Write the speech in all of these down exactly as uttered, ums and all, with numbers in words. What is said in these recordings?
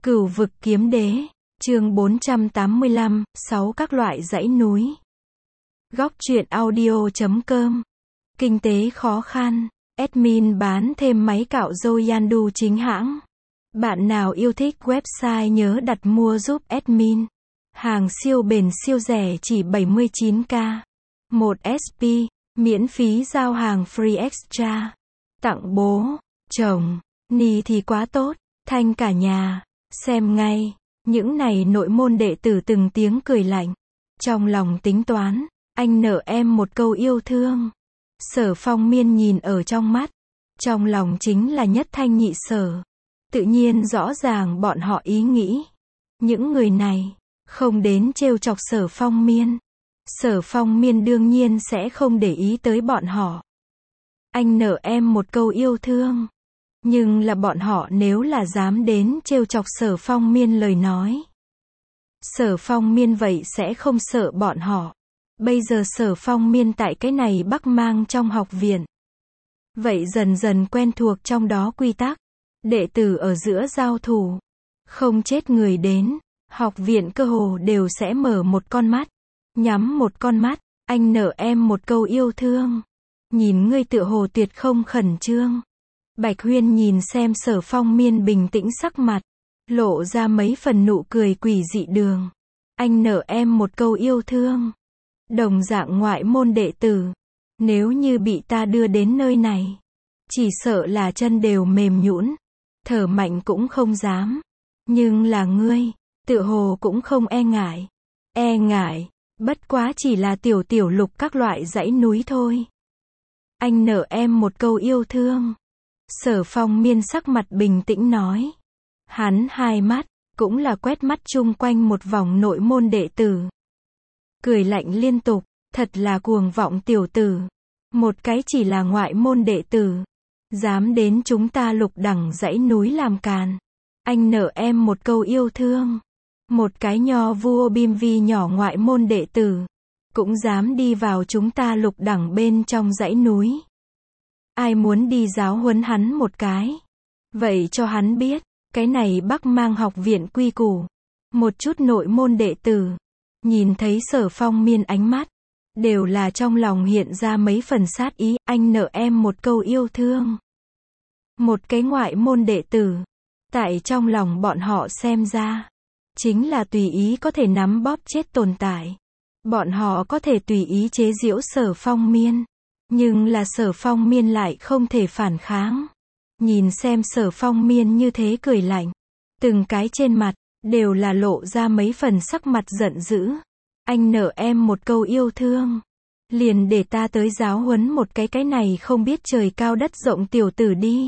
Cửu vực kiếm đế, chương bốn trăm tám mươi lăm, sáu các loại dãy núi. Góc truyện audio chấm com. Kinh tế khó khăn, admin bán thêm máy cạo râu Yandu chính hãng. Bạn nào yêu thích website nhớ đặt mua giúp admin. Hàng siêu bền siêu rẻ chỉ bảy mươi chín k. một ét pê, miễn phí giao hàng free extra. Tặng bố, chồng, ni thì quá tốt, thanh cả nhà. Xem ngay, những này nội môn đệ tử từng tiếng cười lạnh. Trong lòng tính toán, anh nợ em một câu yêu thương. Sở Phong Miên nhìn ở trong mắt. Trong lòng chính là nhất thanh nhị sở. Tự nhiên rõ ràng bọn họ ý nghĩ. Những người này, không đến trêu chọc Sở Phong Miên. Sở Phong Miên đương nhiên sẽ không để ý tới bọn họ. Anh nợ em một câu yêu thương. Nhưng là bọn họ nếu là dám đến trêu chọc Sở Phong Miên lời nói. Sở Phong Miên vậy sẽ không sợ bọn họ. Bây giờ Sở Phong Miên tại cái này Bắc Mang trong học viện. Vậy dần dần quen thuộc trong đó quy tắc. Đệ tử ở giữa giao thủ. Không chết người đến. Học viện cơ hồ đều sẽ mở một con mắt. Nhắm một con mắt. Anh nợ em một câu yêu thương. Nhìn ngươi tựa hồ tuyệt không khẩn trương. Bạch Huyên nhìn xem Sở Phong Miên bình tĩnh sắc mặt. Lộ ra mấy phần nụ cười quỷ dị đường. Anh nợ em một câu yêu thương. Đồng dạng ngoại môn đệ tử. Nếu như bị ta đưa đến nơi này. Chỉ sợ là chân đều mềm nhũn. Thở mạnh cũng không dám. Nhưng là ngươi. Tựa hồ cũng không e ngại. E ngại. Bất quá chỉ là tiểu tiểu lục các loại dãy núi thôi. Anh nợ em một câu yêu thương. Sở Phong Miên sắc mặt bình tĩnh nói. Hắn hai mắt, cũng là quét mắt chung quanh một vòng nội môn đệ tử. Cười lạnh liên tục, thật là cuồng vọng tiểu tử. Một cái chỉ là ngoại môn đệ tử. Dám đến chúng ta lục đẳng dãy núi làm càn. Anh nợ em một câu yêu thương. Một cái nho vua bim vi nhỏ ngoại môn đệ tử. Cũng dám đi vào chúng ta lục đẳng bên trong dãy núi. Ai muốn đi giáo huấn hắn một cái. Vậy cho hắn biết, cái này Bắc Mang học viện quy củ. Một chút nội môn đệ tử. Nhìn thấy Sở Phong Miên ánh mắt. Đều là trong lòng hiện ra mấy phần sát ý. Anh nợ em một câu yêu thương. Một cái ngoại môn đệ tử. Tại trong lòng bọn họ xem ra. Chính là tùy ý có thể nắm bóp chết tồn tại. Bọn họ có thể tùy ý chế giễu Sở Phong Miên. Nhưng là Sở Phong Miên lại không thể phản kháng. Nhìn xem Sở Phong Miên như thế cười lạnh. Từng cái trên mặt, đều là lộ ra mấy phần sắc mặt giận dữ. Anh nợ em một câu yêu thương. Liền để ta tới giáo huấn một cái cái này không biết trời cao đất rộng tiểu tử đi.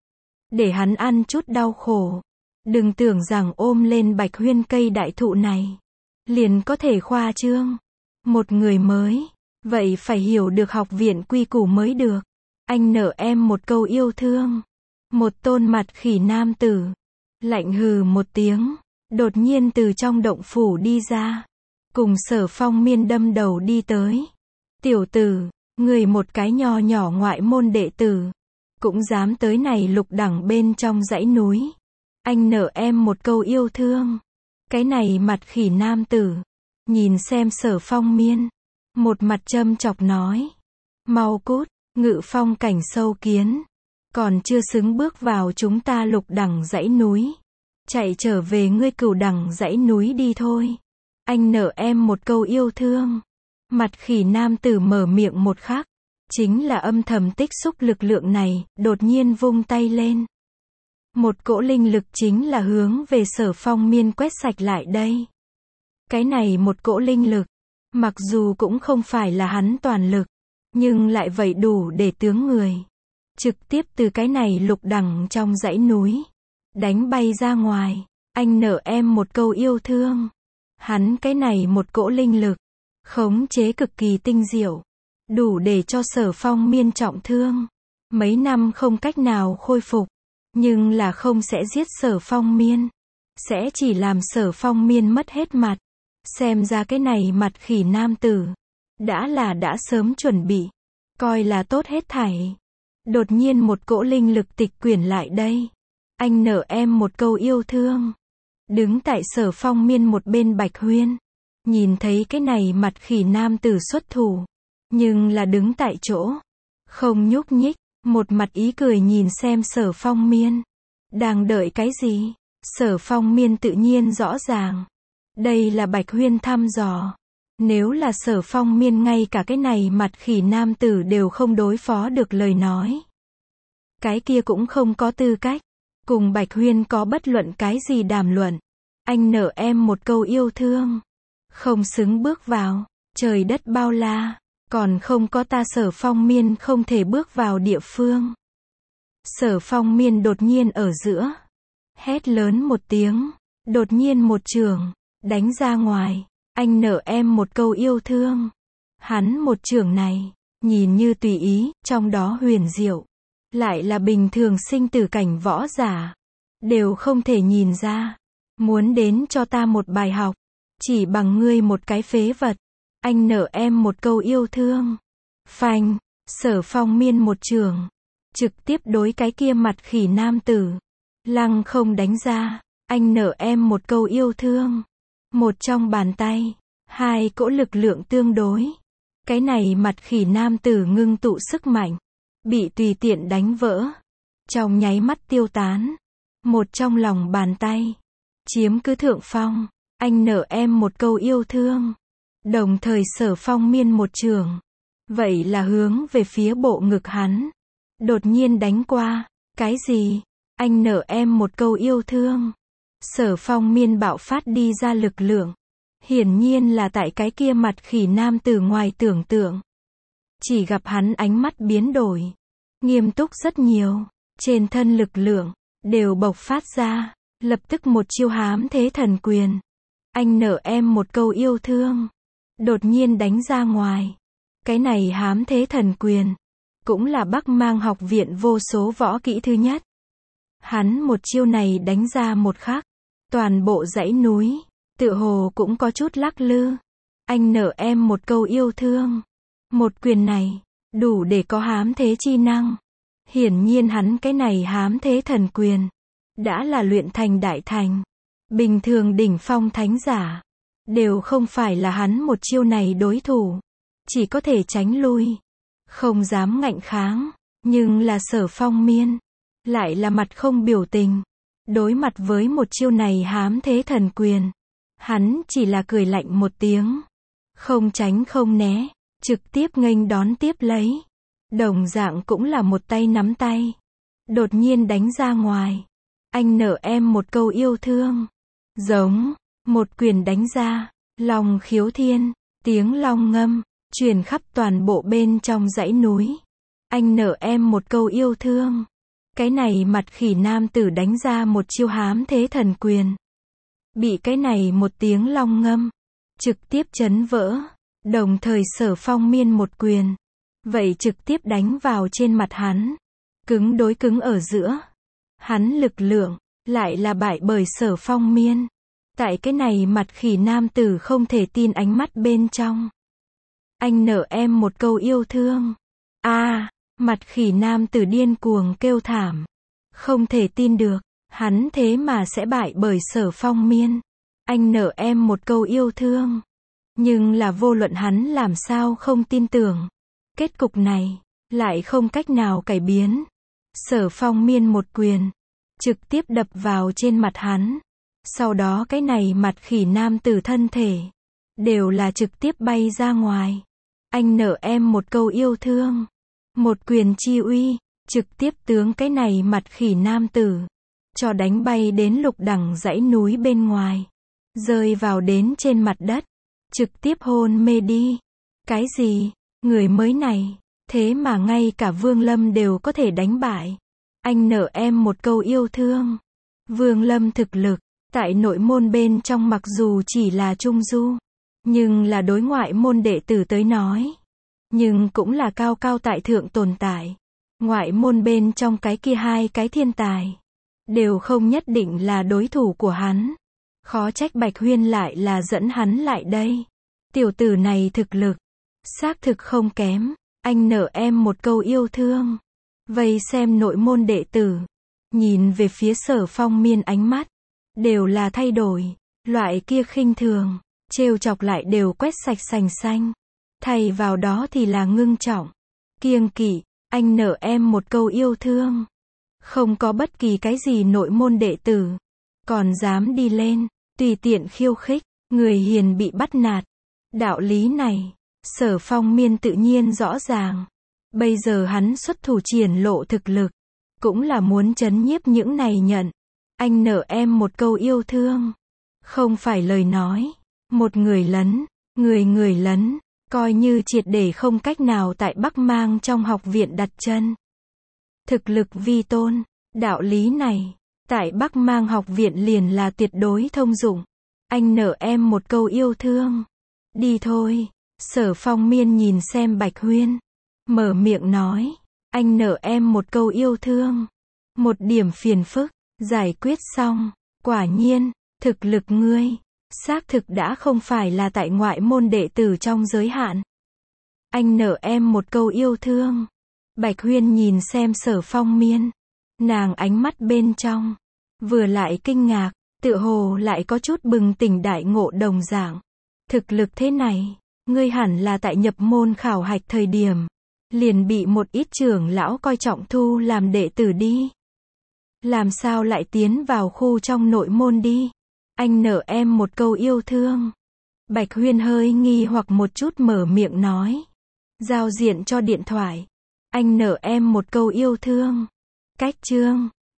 Để hắn ăn chút đau khổ. Đừng tưởng rằng ôm lên Bạch Huyên cây đại thụ này. Liền có thể khoa trương. Một người mới. Vậy phải hiểu được học viện quy củ mới được. Anh nợ em một câu yêu thương. Một tôn mặt khỉ nam tử. Lạnh hừ một tiếng. Đột nhiên từ trong động phủ đi ra. Cùng Sở Phong Miên đâm đầu đi tới. Tiểu tử, người một cái nho nhỏ ngoại môn đệ tử. Cũng dám tới này lục đẳng bên trong dãy núi. Anh nợ em một câu yêu thương. Cái này mặt khỉ nam tử. Nhìn xem Sở Phong Miên. Một mặt châm chọc nói. Mau cút, ngự phong cảnh sâu kiến. Còn chưa xứng bước vào chúng ta lục đẳng dãy núi. Chạy trở về ngươi cửu đẳng dãy núi đi thôi. Anh nợ em một câu yêu thương. Mặt khỉ nam tử mở miệng một khắc. Chính là âm thầm tích xúc lực lượng này, đột nhiên vung tay lên. Một cỗ linh lực chính là hướng về Sở Phong Miên quét sạch lại đây. Cái này một cỗ linh lực. Mặc dù cũng không phải là hắn toàn lực. Nhưng lại vậy đủ để tướng người. Trực tiếp từ cái này lục đẳng trong dãy núi. Đánh bay ra ngoài. Anh nợ em một câu yêu thương. Hắn cái này một cỗ linh lực. Khống chế cực kỳ tinh diệu. Đủ để cho Sở Phong Miên trọng thương. Mấy năm không cách nào khôi phục. Nhưng là không sẽ giết Sở Phong Miên. Sẽ chỉ làm Sở Phong Miên mất hết mặt. Xem ra cái này mặt khỉ nam tử. Đã là đã sớm chuẩn bị. Coi là tốt hết thảy. Đột nhiên một cỗ linh lực tịch quyển lại đây. Anh nợ em một câu yêu thương. Đứng tại Sở Phong Miên một bên Bạch Huyên. Nhìn thấy cái này mặt khỉ nam tử xuất thủ. Nhưng là đứng tại chỗ. Không nhúc nhích. Một mặt ý cười nhìn xem Sở Phong Miên. Đang đợi cái gì? Sở Phong Miên tự nhiên rõ ràng. Đây là Bạch Huyên thăm dò. Nếu là Sở Phong Miên ngay cả cái này mặt khỉ nam tử đều không đối phó được lời nói. Cái kia cũng không có tư cách. Cùng Bạch Huyên có bất luận cái gì đàm luận. Anh nợ em một câu yêu thương. Không xứng bước vào. Trời đất bao la. Còn không có ta Sở Phong Miên không thể bước vào địa phương. Sở Phong Miên đột nhiên ở giữa. Hét lớn một tiếng. Đột nhiên một trường. Đánh ra ngoài. Anh nợ em một câu yêu thương. Hắn một trường này. Nhìn như tùy ý. Trong đó huyền diệu. Lại là bình thường sinh tử cảnh võ giả. Đều không thể nhìn ra. Muốn đến cho ta một bài học. Chỉ bằng ngươi một cái phế vật. Anh nợ em một câu yêu thương. Phanh. Sở Phong Miên một trường. Trực tiếp đối cái kia mặt khỉ nam tử. Lăng không đánh ra. Anh nợ em một câu yêu thương. Một trong bàn tay. Hai cỗ lực lượng tương đối. Cái này mặt khỉ nam tử ngưng tụ sức mạnh. Bị tùy tiện đánh vỡ. Trong nháy mắt tiêu tán. Một trong lòng bàn tay. Chiếm cứ thượng phong. Anh nợ em một câu yêu thương. Đồng thời Sở Phong Miên một trường. Vậy là hướng về phía bộ ngực hắn. Đột nhiên đánh qua. Cái gì? Anh nợ em một câu yêu thương. Sở Phong Miên bạo phát đi ra lực lượng. Hiển nhiên là tại cái kia mặt khỉ nam từ ngoài tưởng tượng. Chỉ gặp hắn ánh mắt biến đổi. Nghiêm túc rất nhiều. Trên thân lực lượng. Đều bộc phát ra. Lập tức một chiêu hám thế thần quyền. Anh nợ em một câu yêu thương. Đột nhiên đánh ra ngoài. Cái này hám thế thần quyền. Cũng là Bắc Mang học viện vô số võ kỹ thứ nhất. Hắn một chiêu này đánh ra một khắc. Toàn bộ dãy núi. Tựa hồ cũng có chút lắc lư. Anh nợ em một câu yêu thương. Một quyền này. Đủ để có hám thế chi năng. Hiển nhiên hắn cái này hám thế thần quyền. Đã là luyện thành đại thành. Bình thường đỉnh phong thánh giả. Đều không phải là hắn một chiêu này đối thủ. Chỉ có thể tránh lui. Không dám ngạnh kháng. Nhưng là Sở Phong Miên. Lại là mặt không biểu tình. Đối mặt với một chiêu này hám thế thần quyền. Hắn chỉ là cười lạnh một tiếng. Không tránh không né. Trực tiếp nghênh đón tiếp lấy. Đồng dạng cũng là một tay nắm tay. Đột nhiên đánh ra ngoài. Anh nợ em một câu yêu thương. Giống. Một quyền đánh ra. Long khiếu thiên. Tiếng long ngâm. Truyền khắp toàn bộ bên trong dãy núi. Anh nợ em một câu yêu thương. Cái này mặt khỉ nam tử đánh ra một chiêu hám thế thần quyền. Bị cái này một tiếng long ngâm. Trực tiếp chấn vỡ. Đồng thời Sở Phong Miên một quyền. Vậy trực tiếp đánh vào trên mặt hắn. Cứng đối cứng ở giữa. Hắn lực lượng. Lại là bại bởi Sở Phong Miên. Tại cái này mặt khỉ nam tử không thể tin ánh mắt bên trong. Anh nợ em một câu yêu thương. A, à, mặt khỉ nam tử điên cuồng kêu thảm. Không thể tin được. Hắn thế mà sẽ bại bởi Sở Phong Miên. Anh nợ em một câu yêu thương. Nhưng là vô luận hắn làm sao không tin tưởng. Kết cục này. Lại không cách nào cải biến. Sở Phong Miên một quyền. Trực tiếp đập vào trên mặt hắn. Sau đó cái này mặt khỉ nam tử thân thể. Đều là trực tiếp bay ra ngoài. Anh nợ em một câu yêu thương. Một quyền chi uy. Trực tiếp tướng cái này mặt khỉ nam tử. Cho đánh bay đến lục đẳng dãy núi bên ngoài. Rơi vào đến trên mặt đất. Trực tiếp hôn mê đi. Cái gì? Người mới này. Thế mà ngay cả Vương Lâm đều có thể đánh bại. Anh nợ em một câu yêu thương. Vương Lâm thực lực. Tại nội môn bên trong mặc dù chỉ là trung du. Nhưng là đối ngoại môn đệ tử tới nói. Nhưng cũng là cao cao tại thượng tồn tại. Ngoại môn bên trong cái kia hai cái thiên tài. Đều không nhất định là đối thủ của hắn. Khó trách Bạch Huyên lại là dẫn hắn lại đây. Tiểu tử này thực lực. Xác thực không kém. Anh nợ em một câu yêu thương. Vây xem nội môn đệ tử. Nhìn về phía Sở Phong Miên ánh mắt. đều là thay đổi. Loại kia khinh thường, trêu chọc lại đều quét sạch sành xanh. Thay vào đó thì là ngưng trọng, kiêng kỵ, anh nợ em một câu yêu thương. Không có bất kỳ cái gì nội môn đệ tử, còn dám đi lên, tùy tiện khiêu khích, người hiền bị bắt nạt. Đạo lý này, Sở Phong Miên tự nhiên rõ ràng. Bây giờ hắn xuất thủ triển lộ thực lực, cũng là muốn trấn nhiếp những này nhận. Anh nợ em một câu yêu thương. Không phải lời nói. Một người lấn, người người lấn, coi như triệt để không cách nào tại Bắc Mang trong học viện đặt chân. Thực lực vi tôn, đạo lý này, tại Bắc Mang học viện liền là tuyệt đối thông dụng. Anh nợ em một câu yêu thương. Đi thôi. Sở Phong Miên nhìn xem Bạch Huyên, mở miệng nói, anh nợ em một câu yêu thương. Một điểm phiền phức, giải quyết xong. Quả nhiên, thực lực ngươi, xác thực đã không phải là tại ngoại môn đệ tử trong giới hạn. Anh nợ em một câu yêu thương. Bạch Huyên nhìn xem Sở Phong Miên, nàng ánh mắt bên trong, vừa lại kinh ngạc, tựa hồ lại có chút bừng tỉnh đại ngộ đồng dạng. Thực lực thế này, ngươi hẳn là tại nhập môn khảo hạch thời điểm, liền bị một ít trưởng lão coi trọng thu làm đệ tử đi. Làm sao lại tiến vào khu trong nội môn đi? Anh nợ em một câu yêu thương. Bạch Huyên hơi nghi hoặc một chút mở miệng nói. Giao diện cho điện thoại. Anh nợ em một câu yêu thương. Cách chương.